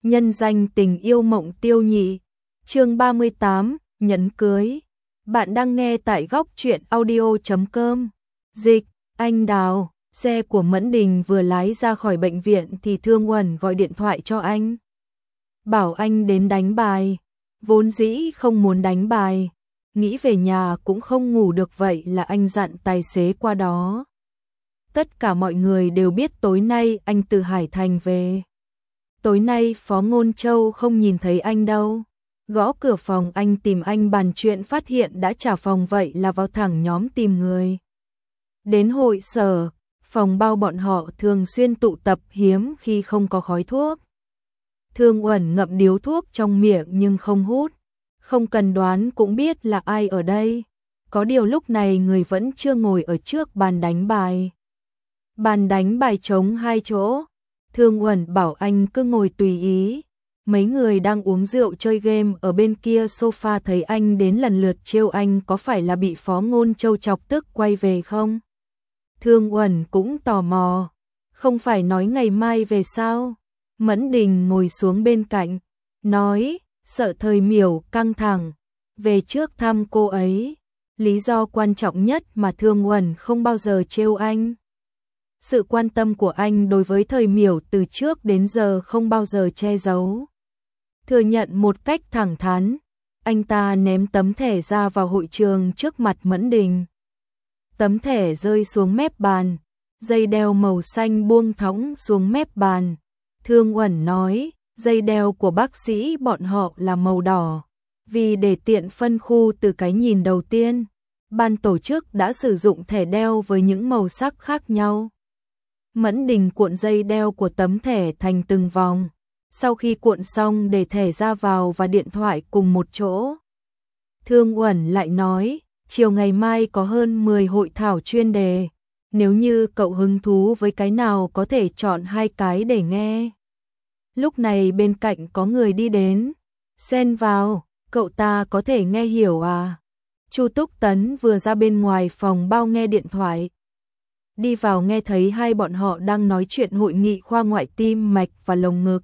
nhân danh tình yêu Mộng Tiêu Nhị. Chương 38, nhẫn cưới. Bạn đang nghe tại góc truyện audio.com. Dịch, anh Đào. Xe của Mẫn Đình vừa lái ra khỏi bệnh viện thì Thương Uẩn gọi điện thoại cho anh. Bảo anh đến đánh bài. Vốn dĩ không muốn đánh bài, nghĩ về nhà cũng không ngủ được, vậy là anh dặn tài xế qua đó. Tất cả mọi người đều biết tối nay anh từ Hải Thành về. Tối nay Phó Ngôn Châu không nhìn thấy anh đâu. Gõ cửa phòng anh tìm anh bàn chuyện, phát hiện đã trả phòng, vậy là vào thẳng nhóm tìm người. Đến hội sở, phòng bao bọn họ thường xuyên tụ tập, hiếm khi không có khói thuốc. Thương Uẩn ngậm điếu thuốc trong miệng nhưng không hút. Không cần đoán cũng biết là ai ở đây. Có điều lúc này người vẫn chưa ngồi ở trước bàn đánh bài. Bàn đánh bài trống 2 chỗ. Thương Uẩn bảo anh cứ ngồi tùy ý. Mấy người đang uống rượu chơi game ở bên kia sofa thấy anh đến lần lượt trêu anh có phải là bị Phó Ngôn Châu chọc tức quay về không. Thương Uẩn cũng tò mò. Không phải nói ngày mai về sao? Mẫn Đình ngồi xuống bên cạnh, nói, sợ Thời Miểu căng thẳng, về trước thăm cô ấy. Lý do quan trọng nhất mà Thương Uẩn không bao giờ trêu anh. Sự quan tâm của anh đối với Thời Miểu từ trước đến giờ không bao giờ che giấu. Thừa nhận một cách thẳng thắn, anh ta ném tấm thẻ ra vào hội trường trước mặt Mẫn Đình. Tấm thẻ rơi xuống mép bàn, dây đeo màu xanh buông thõng xuống mép bàn. Thương Uẩn nói, dây đeo của bác sĩ bọn họ là màu đỏ, vì để tiện phân khu từ cái nhìn đầu tiên, ban tổ chức đã sử dụng thẻ đeo với những màu sắc khác nhau. Mẫn Đình cuộn dây đeo của tấm thẻ thành từng vòng, sau khi cuộn xong để thẻ ra vào và điện thoại cùng một chỗ. Thương Uẩn lại nói, chiều ngày mai có hơn 10 hội thảo chuyên đề. Nếu như cậu hứng thú với cái nào có thể chọn 2 cái để nghe. Lúc này bên cạnh có người đi đến. Xen vào, cậu ta có thể nghe hiểu à? Chu Túc Tấn vừa ra bên ngoài phòng bao nghe điện thoại. Đi vào nghe thấy hai bọn họ đang nói chuyện hội nghị khoa ngoại tim mạch và lồng ngực.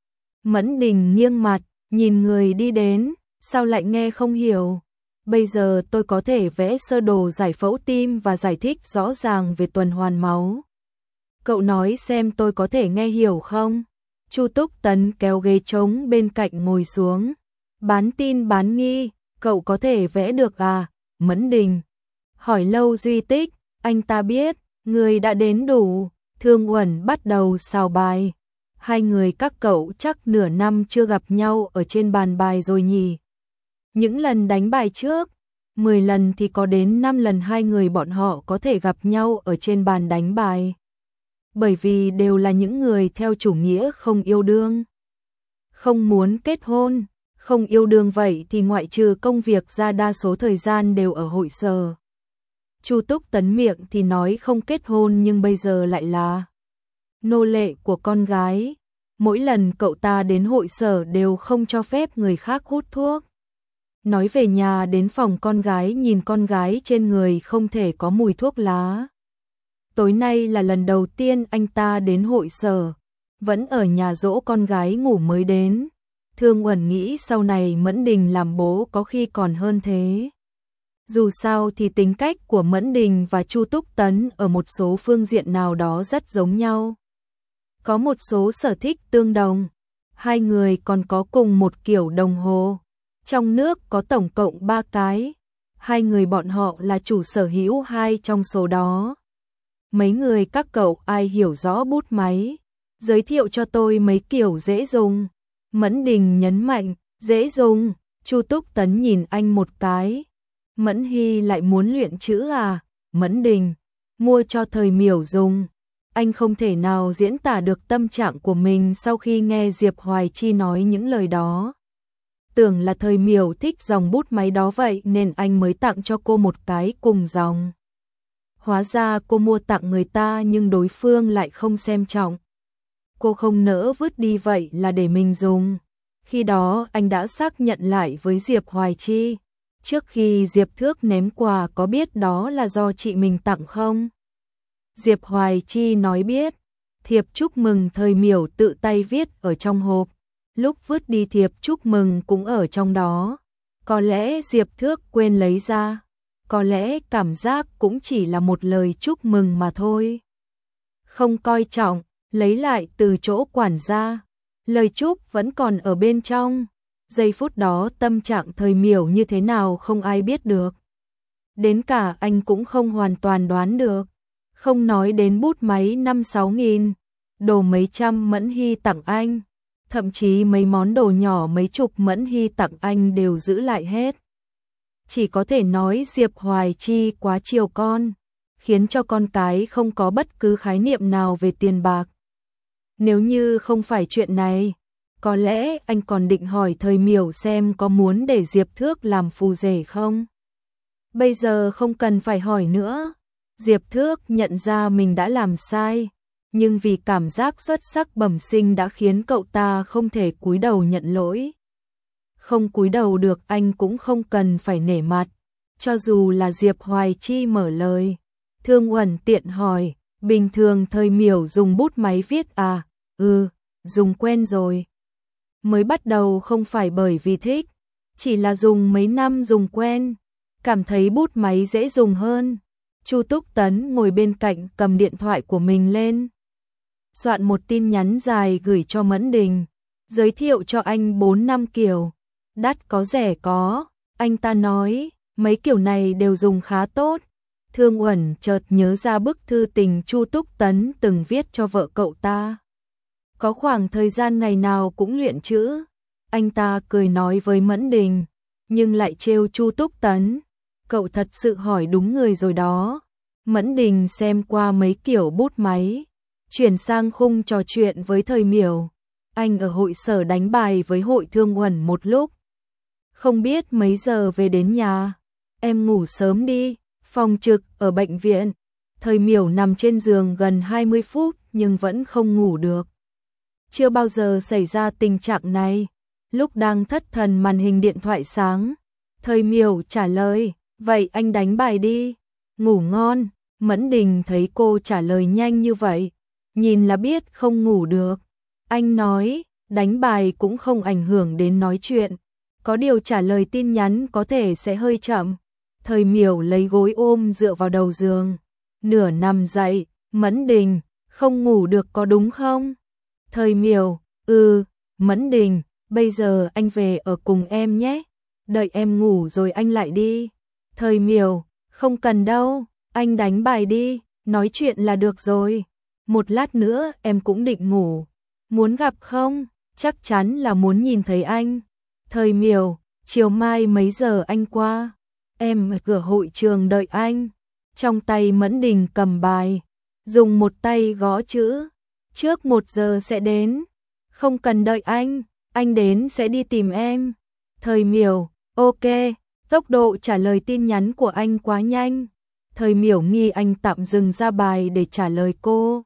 Mẫn Đình nghiêng mặt, nhìn người đi đến, sao lại nghe không hiểu? Bây giờ tôi có thể vẽ sơ đồ giải phẫu tim và giải thích rõ ràng về tuần hoàn máu. Cậu nói xem tôi có thể nghe hiểu không? Chu Túc Tấn kéo ghế trống bên cạnh ngồi xuống. Bán tin bán nghi, cậu có thể vẽ được à? Mẫn Đình hỏi Lâu Duy Tích, anh ta biết, người đã đến đủ. Thương Uẩn bắt đầu xào bài. Hai người các cậu chắc nửa năm chưa gặp nhau ở trên bàn bài rồi nhỉ? Những lần đánh bài trước, 10 lần thì có đến 5 lần hai người bọn họ có thể gặp nhau ở trên bàn đánh bài. Bởi vì đều là những người theo chủ nghĩa không yêu đương. Không muốn kết hôn, không yêu đương, vậy thì ngoại trừ công việc ra đa số thời gian đều ở hội sở. Chu Túc Tấn miệng thì nói không kết hôn nhưng bây giờ lại là nô lệ của con gái. Mỗi lần cậu ta đến hội sở đều không cho phép người khác hút thuốc. Nói về nhà đến phòng con gái nhìn con gái trên người không thể có mùi thuốc lá. Tối nay là lần đầu tiên anh ta đến hội sở, vẫn ở nhà dỗ con gái ngủ mới đến. Thương Uẩn nghĩ sau này Mẫn Đình làm bố có khi còn hơn thế. Dù sao thì tính cách của Mẫn Đình và Chu Túc Tấn ở một số phương diện nào đó rất giống nhau. Có một số sở thích tương đồng. Hai người còn có cùng một kiểu đồng hồ. Trong nước có tổng cộng 3 cái. Hai người bọn họ là chủ sở hữu 2 trong số đó. Mấy người các cậu ai hiểu rõ bút máy? Giới thiệu cho tôi mấy kiểu dễ dùng. Mẫn Đình nhấn mạnh, dễ dùng. Chu Túc Tấn nhìn anh một cái. Mẫn Hy lại muốn luyện chữ à? Mẫn Đình, mua cho Thời Miểu dùng. Anh không thể nào diễn tả được tâm trạng của mình sau khi nghe Diệp Hoài Chi nói những lời đó. Tưởng là Thời Miểu thích dòng bút máy đó vậy nên anh mới tặng cho cô một cái cùng dòng. Hóa ra cô mua tặng người ta nhưng đối phương lại không xem trọng. Cô không nỡ vứt đi vậy là để mình dùng. Khi đó anh đã xác nhận lại với Diệp Hoài Chi. Trước khi Diệp Thước ném quà có biết đó là do chị mình tặng không? Diệp Hoài Chi nói biết. Thiệp chúc mừng Thời Miểu tự tay viết ở trong hộp. lúc vứt đi thiệp chúc mừng cũng ở trong đó. Có lẽ Diệp Thước quên lấy ra, có lẽ cảm giác cũng chỉ là một lời chúc mừng mà thôi. Không coi trọng, lấy lại từ chỗ quản gia, lời chúc vẫn còn ở bên trong. Giây phút đó tâm trạng Thời Miểu như thế nào không ai biết được. Đến cả anh cũng không hoàn toàn đoán được. Không nói đến bút máy 5-6 nghìn, đồ mấy trăm Mẫn Hy tặng anh. Thậm chí mấy món đồ nhỏ mấy chục Mẫn Hy tặng anh đều giữ lại hết. Chỉ có thể nói Diệp Hoài Chi quá chiều con, khiến cho con cái không có bất cứ khái niệm nào về tiền bạc. Nếu như không phải chuyện này, có lẽ anh còn định hỏi Thời Miểu xem có muốn để Diệp Thước làm phù rể không. Bây giờ không cần phải hỏi nữa. Diệp Thước nhận ra mình đã làm sai, nhưng vì cảm giác xuất sắc bẩm sinh đã khiến cậu ta không thể cúi đầu nhận lỗi. Không cúi đầu được anh cũng không cần phải nể mặt, cho dù là Diệp Hoài Chi mở lời. Thương Uẩn tiện hỏi, bình thường Thời Miểu dùng bút máy viết à? Dùng quen rồi. Mới bắt đầu không phải bởi vì thích, chỉ là dùng mấy năm dùng quen, cảm thấy bút máy dễ dùng hơn. Chu Túc Tấn ngồi bên cạnh cầm điện thoại của mình lên, soạn một tin nhắn dài gửi cho Mẫn Đình, giới thiệu cho anh 4-5 kiểu, đắt có rẻ có. Anh ta nói, mấy kiểu này đều dùng khá tốt. Thương Uẩn chợt nhớ ra bức thư tình Chu Túc Tấn từng viết cho vợ cậu ta. Có khoảng thời gian ngày nào cũng luyện chữ. Anh ta cười nói với Mẫn Đình, nhưng lại trêu Chu Túc Tấn. Cậu thật sự hỏi đúng người rồi đó. Mẫn Đình xem qua mấy kiểu bút máy, chuyển sang khung trò chuyện với Thời Miểu. Anh ở hội sở đánh bài với Hội Thương Uẩn một lúc. Không biết mấy giờ về đến nhà. Em ngủ sớm đi. Phòng trực ở bệnh viện. Thời Miểu nằm trên giường gần 20 phút nhưng vẫn không ngủ được. Chưa bao giờ xảy ra tình trạng này. Lúc đang thất thần màn hình điện thoại sáng, Thời Miểu trả lời, vậy anh đánh bài đi. Ngủ ngon. Mẫn Đình thấy cô trả lời nhanh như vậy, nhìn là biết không ngủ được. Anh nói, đánh bài cũng không ảnh hưởng đến nói chuyện, có điều trả lời tin nhắn có thể sẽ hơi chậm. Thời Miểu lấy gối ôm dựa vào đầu giường, nửa nằm dậy. Mẫn Đình, không ngủ được có đúng không? Thời Miểu, Mẫn Đình, bây giờ anh về ở cùng em nhé, đợi em ngủ rồi anh lại đi. Thời Miểu, không cần đâu, anh đánh bài đi, nói chuyện là được rồi. Một lát nữa em cũng định ngủ. Muốn gặp không? Chắc chắn là muốn nhìn thấy anh. Thời Miểu, chiều mai mấy giờ anh qua? Em ở cửa hội trường đợi anh. Trong tay Mẫn Đình cầm bài, dùng một tay gõ chữ. Trước 1 giờ sẽ đến. Không cần đợi anh đến sẽ đi tìm em. Thời Miểu, ok, tốc độ trả lời tin nhắn của anh quá nhanh. Thời Miểu nghi anh tạm dừng ra bài để trả lời cô.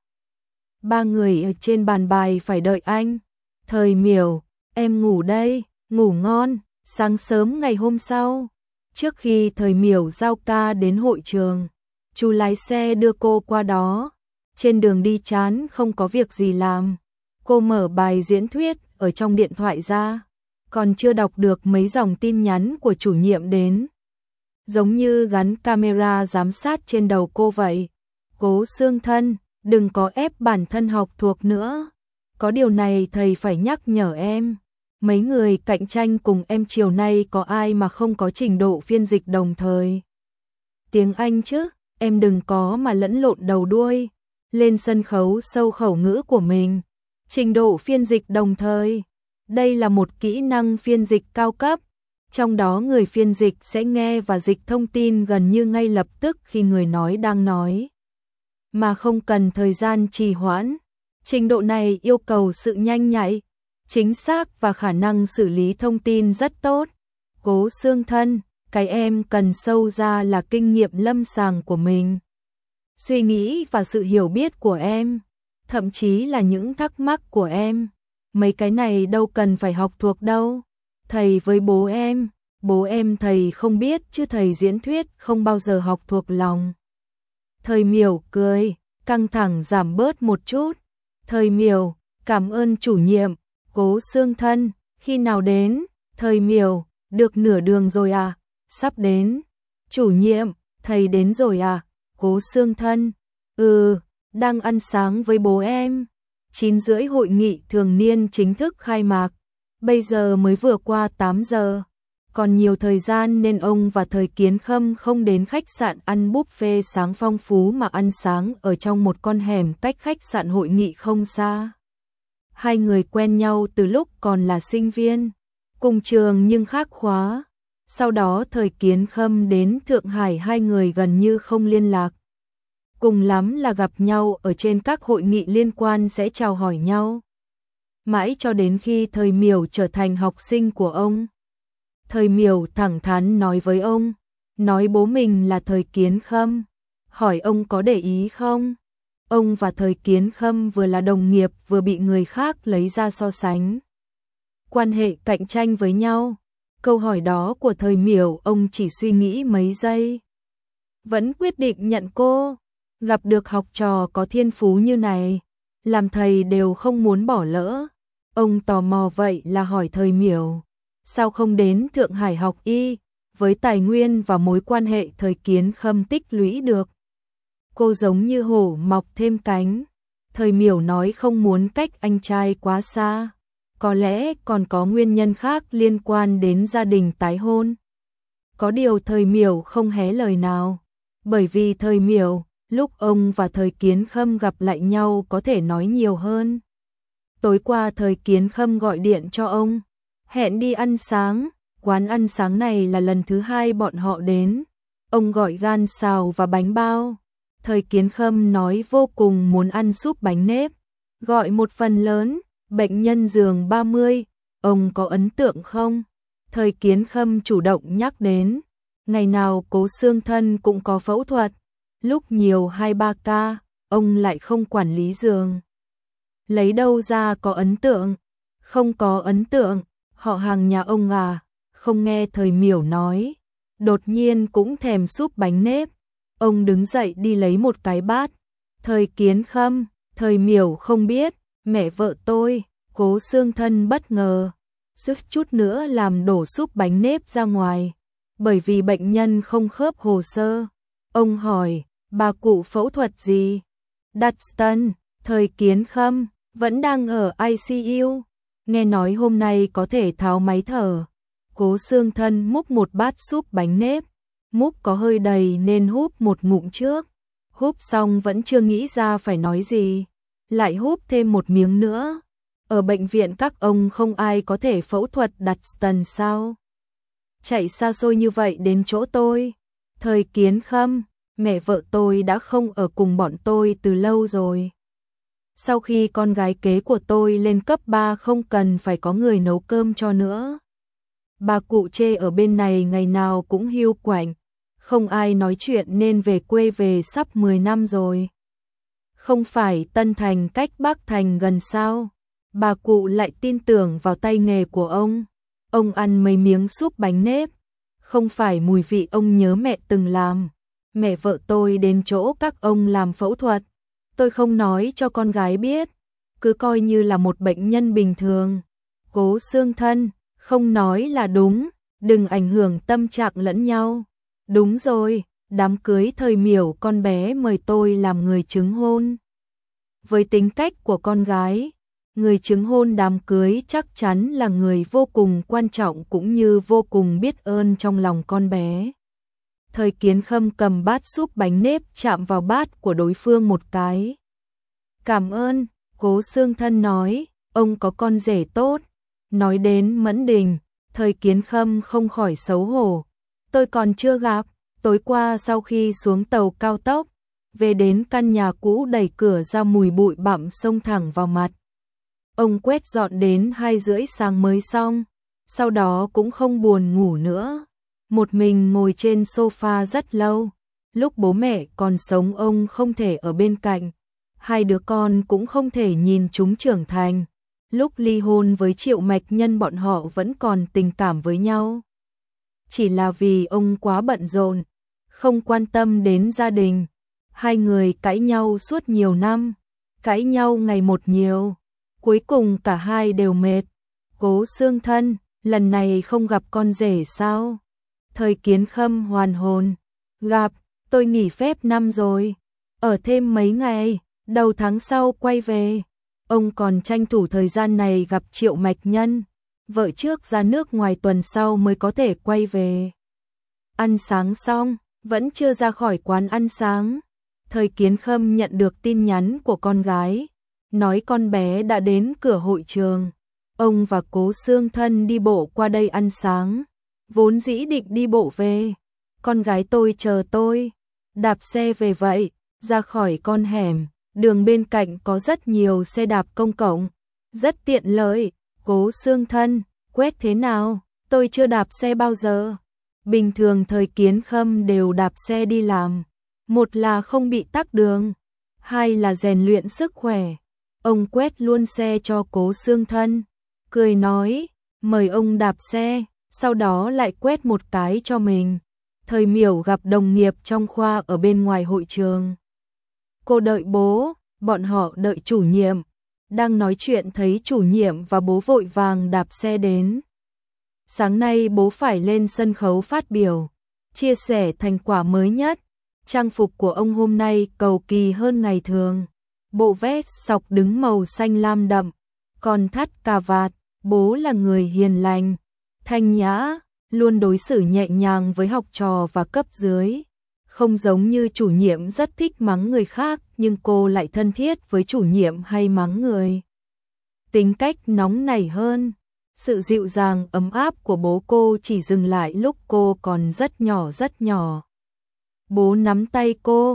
3 người ở trên bàn bài phải đợi anh. Thời Miểu, em ngủ đây, ngủ ngon. Sáng sớm ngày hôm sau, trước khi Thời Miểu giao ca đến hội trường, chú lái xe đưa cô qua đó. Trên đường đi chán không có việc gì làm, cô mở bài diễn thuyết ở trong điện thoại ra, còn chưa đọc được mấy dòng tin nhắn của chủ nhiệm đến. Giống như gắn camera giám sát trên đầu cô vậy. Cố xương thân, đừng có ép bản thân học thuộc nữa. Có điều này thầy phải nhắc nhở em. Mấy người cạnh tranh cùng em chiều nay có ai mà không có trình độ phiên dịch đồng thời? Tiếng Anh chứ, em đừng có mà lẫn lộn đầu đuôi. Lên sân khấu sâu khẩu ngữ của mình. Trình độ phiên dịch đồng thời. Đây là một kỹ năng phiên dịch cao cấp. Trong đó người phiên dịch sẽ nghe và dịch thông tin gần như ngay lập tức khi người nói đang nói, mà không cần thời gian trì hoãn. Trình độ này yêu cầu sự nhanh nhạy, chính xác và khả năng xử lý thông tin rất tốt. Cố xương thân, cái em cần sâu ra là kinh nghiệm lâm sàng của mình, suy nghĩ và sự hiểu biết của em, thậm chí là những thắc mắc của em. Mấy cái này đâu cần phải học thuộc đâu. Thầy với bố em thầy không biết chứ thầy diễn thuyết không bao giờ học thuộc lòng. Thời Miểu cười, căng thẳng giảm bớt một chút. Thời Miểu, cảm ơn chủ nhiệm. Cố Xương Thân, khi nào đến? Thời Miểu, được nửa đường rồi à? Sắp đến. Chủ nhiệm, thầy đến rồi à? Cố Xương Thân, đang ăn sáng với bố em. 9:30 hội nghị thường niên chính thức khai mạc. Bây giờ mới vừa qua 8 giờ. Còn nhiều thời gian nên ông và Thời Kiến Khâm không đến khách sạn ăn buffet sáng phong phú mà ăn sáng ở trong một con hẻm cách khách sạn hội nghị không xa. Hai người quen nhau từ lúc còn là sinh viên, cùng trường nhưng khác khóa. Sau đó Thời Kiến Khâm đến Thượng Hải, hai người gần như không liên lạc. Cùng lắm là gặp nhau ở trên các hội nghị liên quan sẽ chào hỏi nhau. Mãi cho đến khi Thời Miểu trở thành học sinh của ông. Thời Miểu thẳng thắn nói với ông, nói bố mình là Thời Kiến Khâm, hỏi ông có để ý không? Ông và Thời Kiến Khâm vừa là đồng nghiệp vừa bị người khác lấy ra so sánh. Quan hệ cạnh tranh với nhau. Câu hỏi đó của Thời Miểu ông chỉ suy nghĩ mấy giây. Vẫn quyết định nhận cô. Gặp được học trò có thiên phú như này, làm thầy đều không muốn bỏ lỡ. Ông tò mò vậy là hỏi Thời Miểu, sao không đến Thượng Hải học y, với tài nguyên và mối quan hệ Thời Kiến Khâm tích lũy được. Cô giống như hổ mọc thêm cánh. Thời Miểu nói không muốn cách anh trai quá xa. Có lẽ còn có nguyên nhân khác liên quan đến gia đình tái hôn. Có điều Thời Miểu không hé lời nào. Bởi vì Thời Miểu, lúc ông và Thời Kiến Khâm gặp lại nhau có thể nói nhiều hơn. Tối qua Thời Kiến Khâm gọi điện cho ông, hẹn đi ăn sáng. Quán ăn sáng này là lần thứ hai bọn họ đến. Ông gọi gan xào và bánh bao. Thời Kiến Khâm nói vô cùng muốn ăn súp bánh nếp. Gọi một phần lớn. Bệnh nhân giường 30, ông có ấn tượng không? Thời Kiến Khâm chủ động nhắc đến. Ngày nào Cố Xương Thân cũng có phẫu thuật. Lúc nhiều 2-3 ca, ông lại không quản lý giường. Lấy đâu ra có ấn tượng? Không có ấn tượng, họ hàng nhà ông à? Không nghe Thời Miểu nói. Đột nhiên cũng thèm súp bánh nếp. Ông đứng dậy đi lấy một cái bát. Thời Kiến Khâm, Thời Miểu không biết. Mẹ vợ tôi, Cố Xương Thân bất ngờ, suýt chút nữa làm đổ súp bánh nếp ra ngoài, bởi vì bệnh nhân không khớp hồ sơ. Ông hỏi, bà cụ phẫu thuật gì? Đặt stent. Thời Kiến Khâm, vẫn đang ở ICU, nghe nói hôm nay có thể tháo máy thở. Cố Xương Thân múc một bát súp bánh nếp, múc có hơi đầy nên húp một ngụm trước. Húp xong vẫn chưa nghĩ ra phải nói gì. Lại húp thêm một miếng nữa. Ở bệnh viện các ông không ai có thể phẫu thuật đặt stent sao? Chạy xa xôi như vậy đến chỗ tôi. Thời Kiến Khâm, mẹ vợ tôi đã không ở cùng bọn tôi từ lâu rồi. Sau khi con gái kế của tôi lên cấp 3 không cần phải có người nấu cơm cho nữa. Bà cụ chê ở bên này ngày nào cũng hiu quạnh, không ai nói chuyện nên về quê về sắp 10 năm rồi. Không phải Tân Thành cách Bắc Thành gần sao? Bà cụ lại tin tưởng vào tay nghề của ông. Ông ăn mấy miếng súp bánh nếp. Không phải mùi vị ông nhớ mẹ từng làm. Mẹ vợ tôi đến chỗ các ông làm phẫu thuật. Tôi không nói cho con gái biết. Cứ coi như là một bệnh nhân bình thường. Cố Xương Thân, không nói là đúng. Đừng ảnh hưởng tâm trạng lẫn nhau. Đúng rồi. Đám cưới Thời Miểu con bé mời tôi làm người chứng hôn. Với tính cách của con gái, người chứng hôn đám cưới chắc chắn là người vô cùng quan trọng cũng như vô cùng biết ơn trong lòng con bé. Thời Kiến Khâm cầm bát súp bánh nếp chạm vào bát của đối phương một cái. Cảm ơn, Cố Xương Thân nói, ông có con rể tốt. Nói đến Mẫn Đình, Thời Kiến Khâm không khỏi xấu hổ. Tôi còn chưa gặp. Tối qua sau khi xuống tàu cao tốc, về đến căn nhà cũ đẩy cửa ra mùi bụi bặm xông thẳng vào mặt. Ông quét dọn đến 2:30 sáng mới xong, sau đó cũng không buồn ngủ nữa. Một mình ngồi trên sofa rất lâu, lúc bố mẹ còn sống ông không thể ở bên cạnh, hai đứa con cũng không thể nhìn chúng trưởng thành. Lúc ly hôn với Triệu Mạch Nhân bọn họ vẫn còn tình cảm với nhau. Chỉ là vì ông quá bận rộn, không quan tâm đến gia đình. Hai người cãi nhau suốt nhiều năm, cãi nhau ngày một nhiều. Cuối cùng cả hai đều mệt. Cố Xương Thân, lần này không gặp con rể sao? Thời Kiến Khâm hoàn hồn. Gặp, tôi nghỉ phép năm rồi. Ở thêm mấy ngày, đầu tháng sau quay về. Ông còn tranh thủ thời gian này gặp Triệu Mạch Nhân. Vợ trước ra nước ngoài tuần sau mới có thể quay về. Ăn sáng xong, vẫn chưa ra khỏi quán ăn sáng. Thời Kiến Khâm nhận được tin nhắn của con gái, nói con bé đã đến cửa hội trường. Ông và Cố Xương Thân đi bộ qua đây ăn sáng, vốn dĩ định đi bộ về. Con gái tôi chờ tôi, đạp xe về vậy, ra khỏi con hẻm, đường bên cạnh có rất nhiều xe đạp công cộng, rất tiện lợi. Cố Xương Thân, quét thế nào? Tôi chưa đạp xe bao giờ. Bình thường Thời Kiến Khâm đều đạp xe đi làm, một là không bị tắc đường, hai là rèn luyện sức khỏe. Ông quét luôn xe cho Cố Xương Thân, cười nói, mời ông đạp xe, sau đó lại quét một cái cho mình. Thời Miểu gặp đồng nghiệp trong khoa ở bên ngoài hội trường. Cô đợi bố, bọn họ đợi chủ nhiệm. Đang nói chuyện thấy chủ nhiệm và bố vội vàng đạp xe đến. Sáng nay bố phải lên sân khấu phát biểu, chia sẻ thành quả mới nhất. Trang phục của ông hôm nay cầu kỳ hơn ngày thường. Bộ vest sọc đứng màu xanh lam đậm, còn thắt cà vạt. Bố là người hiền lành, thanh nhã, luôn đối xử nhẹ nhàng với học trò và cấp dưới. Không giống như chủ nhiệm rất thích mắng người khác, nhưng cô lại thân thiết với chủ nhiệm hay mắng người. Tính cách nóng nảy hơn. Sự dịu dàng ấm áp của bố cô chỉ dừng lại lúc cô còn rất nhỏ rất nhỏ. Bố nắm tay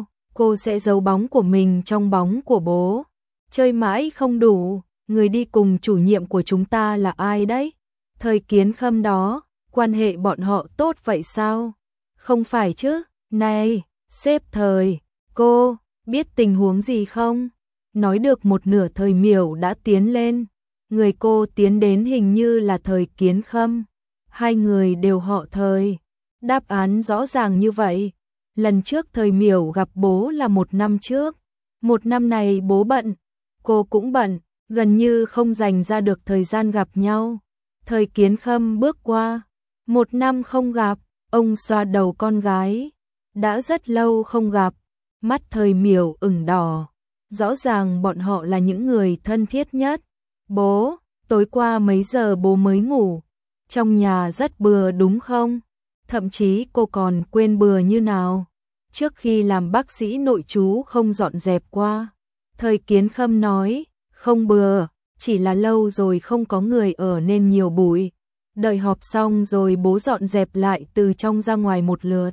cô sẽ giấu bóng của mình trong bóng của bố. Chơi mãi không đủ, người đi cùng chủ nhiệm của chúng ta là ai đấy? Thời Kiến Khâm đó, quan hệ bọn họ tốt vậy sao? Không phải chứ, này, sếp Thời, cô, biết tình huống gì không? Nói được một nửa Thời Miểu đã tiến lên. Người cô tiến đến hình như là Thời Kiến Khâm. Hai người đều họ Thời. Đáp án rõ ràng như vậy. Lần trước Thời Miểu gặp bố là 1 năm trước. 1 năm này bố bận, cô cũng bận, gần như không dành ra được thời gian gặp nhau. Thời Kiến Khâm bước qua. 1 năm không gặp, ông xoa đầu con gái. Đã rất lâu không gặp. Mắt Thời Miểu ửng đỏ. Rõ ràng bọn họ là những người thân thiết nhất. Bố, tối qua mấy giờ bố mới ngủ? Trong nhà rất bừa đúng không? Thậm chí cô còn quên bừa như nào. Trước khi làm bác sĩ nội trú không dọn dẹp qua. Thời Kiến Khâm nói, không bừa, chỉ là lâu rồi không có người ở nên nhiều bụi. Đợi họp xong rồi bố dọn dẹp lại từ trong ra ngoài một lượt.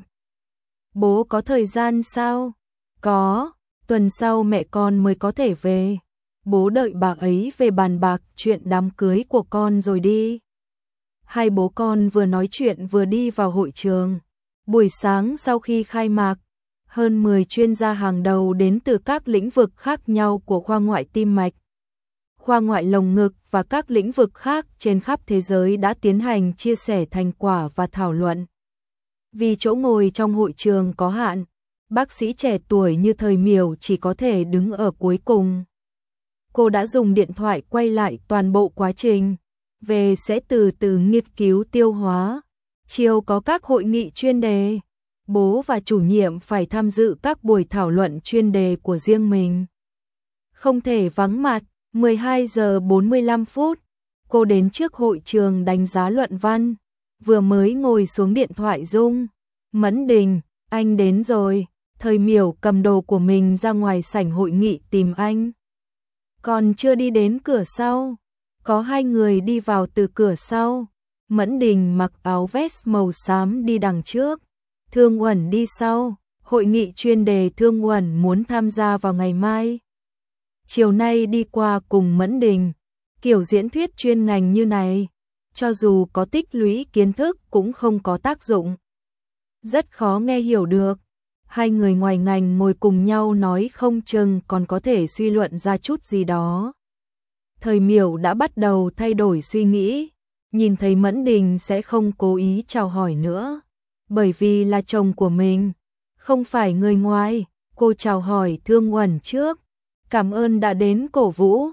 Bố có thời gian sao? Có, tuần sau mẹ con mới có thể về. Bố đợi bà ấy về bàn bạc chuyện đám cưới của con rồi đi. Hai bố con vừa nói chuyện vừa đi vào hội trường. Buổi sáng sau khi khai mạc, hơn 10 chuyên gia hàng đầu đến từ các lĩnh vực khác nhau của khoa ngoại tim mạch, khoa ngoại lồng ngực và các lĩnh vực khác trên khắp thế giới đã tiến hành chia sẻ thành quả và thảo luận. Vì chỗ ngồi trong hội trường có hạn, bác sĩ trẻ tuổi như Thời Miểu chỉ có thể đứng ở cuối cùng. Cô đã dùng điện thoại quay lại toàn bộ quá trình, về sẽ từ từ nghiên cứu tiêu hóa. Chiều có các hội nghị chuyên đề, bố và chủ nhiệm phải tham dự các buổi thảo luận chuyên đề của riêng mình. Không thể vắng mặt. 12 giờ 45 phút, cô đến trước hội trường đánh giá luận văn, vừa mới ngồi xuống điện thoại rung. Mẫn Đình, anh đến rồi. Thời Miểu cầm đồ của mình ra ngoài sảnh hội nghị tìm anh. Còn chưa đi đến cửa sau, có hai người đi vào từ cửa sau. Mẫn Đình mặc áo vest màu xám đi đằng trước, Thương Uẩn đi sau. Hội nghị chuyên đề Thương Uẩn muốn tham gia vào ngày mai. Chiều nay đi qua cùng Mẫn Đình. Kiểu diễn thuyết chuyên ngành như này, cho dù có tích lũy kiến thức cũng không có tác dụng. Rất khó nghe hiểu được. Hai người ngoài ngành ngồi cùng nhau nói không chừng còn có thể suy luận ra chút gì đó. Thời Miểu đã bắt đầu thay đổi suy nghĩ, nhìn thấy Mẫn Đình sẽ không cố ý chào hỏi nữa, bởi vì là chồng của mình, không phải người ngoài. Cô chào hỏi Thương Uẩn trước, cảm ơn đã đến cổ vũ.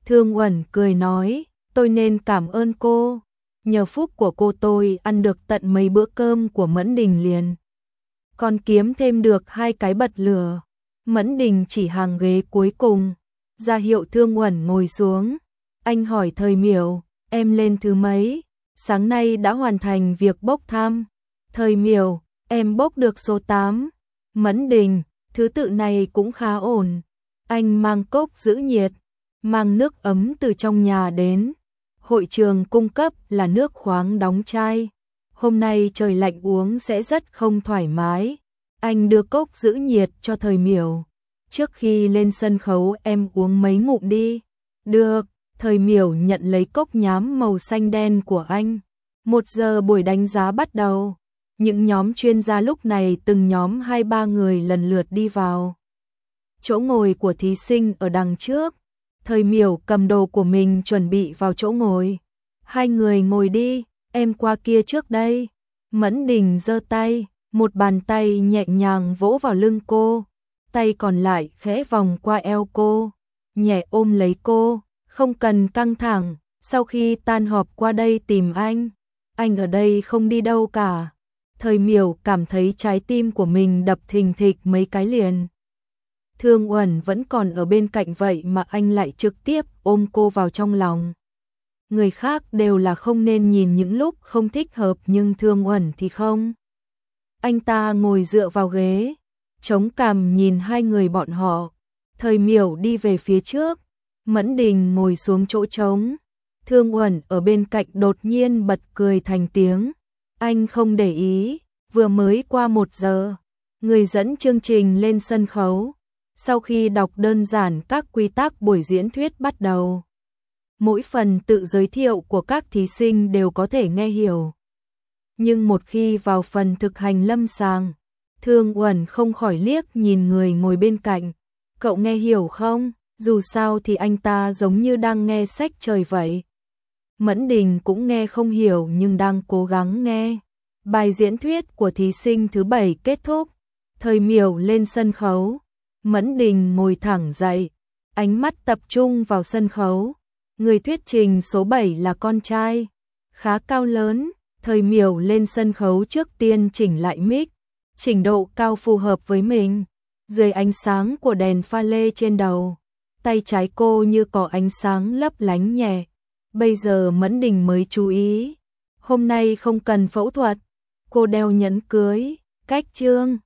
Thương Uẩn cười nói, tôi nên cảm ơn cô. Nhờ phúc của cô tôi ăn được tận mấy bữa cơm của Mẫn Đình liền. Còn kiếm thêm được 2 cái bật lửa. Mẫn Đình chỉ hàng ghế cuối cùng, ra hiệu Thương Uẩn ngồi xuống. Anh hỏi Thời Miểu, em lên thứ mấy? Sáng nay đã hoàn thành việc bốc thăm. Thời Miểu, em bốc được số 8. Mẫn Đình, thứ tự này cũng khá ổn. Anh mang cốc giữ nhiệt, mang nước ấm từ trong nhà đến. Hội trường cung cấp là nước khoáng đóng chai. Hôm nay trời lạnh uống sẽ rất không thoải mái. Anh đưa cốc giữ nhiệt cho Thời Miểu. Trước khi lên sân khấu em uống mấy ngụm đi. Được, Thời Miểu nhận lấy cốc nhám màu xanh đen của anh. 1 giờ buổi đánh giá bắt đầu. Những nhóm chuyên gia lúc này từng nhóm 2-3 người lần lượt đi vào. Chỗ ngồi của thí sinh ở đằng trước. Thời Miểu cầm đồ của mình chuẩn bị vào chỗ ngồi. 2 người ngồi đi, em qua kia trước đây. Mẫn Đình giơ tay, một bàn tay nhẹ nhàng vỗ vào lưng cô. Tay còn lại khẽ vòng qua eo cô, nhẹ ôm lấy cô, không cần căng thẳng, sau khi tan họp qua đây tìm anh ở đây không đi đâu cả. Thời Miểu cảm thấy trái tim của mình đập thình thịch mấy cái liền. Thương Uẩn vẫn còn ở bên cạnh vậy mà anh lại trực tiếp ôm cô vào trong lòng. Người khác đều là không nên nhìn những lúc không thích hợp nhưng Thương Uẩn thì không. Anh ta ngồi dựa vào ghế, chống cằm nhìn 2 người bọn họ. Thời Miểu đi về phía trước, Mẫn Đình ngồi xuống chỗ trống. Thương Uẩn ở bên cạnh đột nhiên bật cười thành tiếng. Anh không để ý, vừa mới qua 1 giờ, người dẫn chương trình lên sân khấu. Sau khi đọc đơn giản các quy tắc buổi diễn thuyết bắt đầu. Mỗi phần tự giới thiệu của các thí sinh đều có thể nghe hiểu. Nhưng một khi vào phần thực hành lâm sàng, Thương Uẩn không khỏi liếc nhìn người ngồi bên cạnh. Cậu nghe hiểu không? Dù sao thì anh ta giống như đang nghe sách trời vậy. Mẫn Đình cũng nghe không hiểu nhưng đang cố gắng nghe. Bài diễn thuyết của thí sinh thứ 7 kết thúc. Thời Miểu lên sân khấu. Mẫn Đình ngồi thẳng dậy, ánh mắt tập trung vào sân khấu. Người thuyết trình số 7 là con trai, khá cao lớn. Thời Miểu lên sân khấu trước tiên chỉnh lại mic, chỉnh độ cao phù hợp với mình. Dưới ánh sáng của đèn pha lê trên đầu, tay trái cô như có ánh sáng lấp lánh nhẹ. Bây giờ Mẫn Đình mới chú ý, hôm nay không cần phẫu thuật. Cô đeo nhẫn cưới, cách chương.